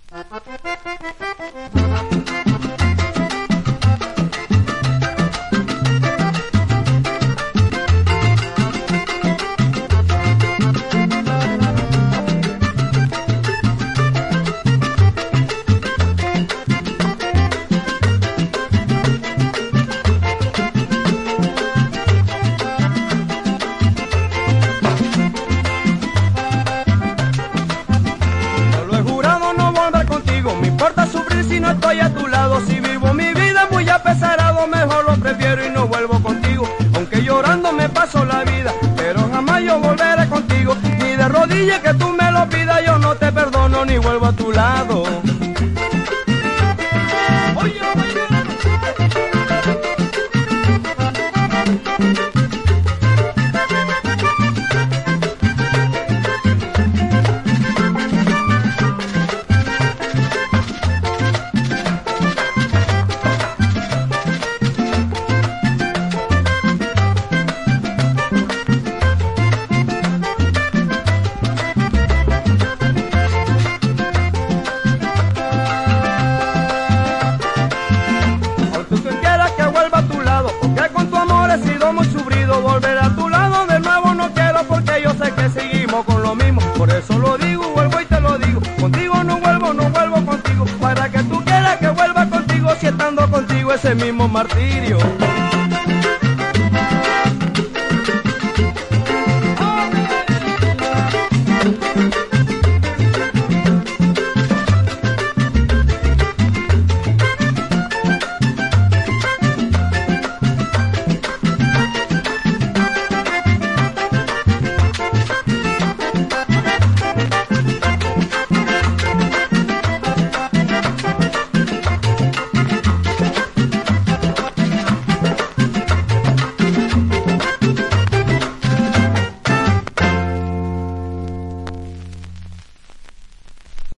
Si no estoy a tu lado, si vivo mi vida muy apesarado, mejor lo prefiero y no vuelvo contigo, aunque llorando me paso la vida, pero jamás yo volveré contigo, ni de rodillas que tú me lo pidas, yo no te perdono ni vuelvo a tu lado. Oye, oye. Volver a tu lado de nuevo no quiero porque yo sé que seguimos con lo mismo. Por eso lo digo, vuelvo y te lo digo. Contigo no vuelvo contigo. Para que tú quieras que vuelva contigo, si estando contigo ese mismo martirio.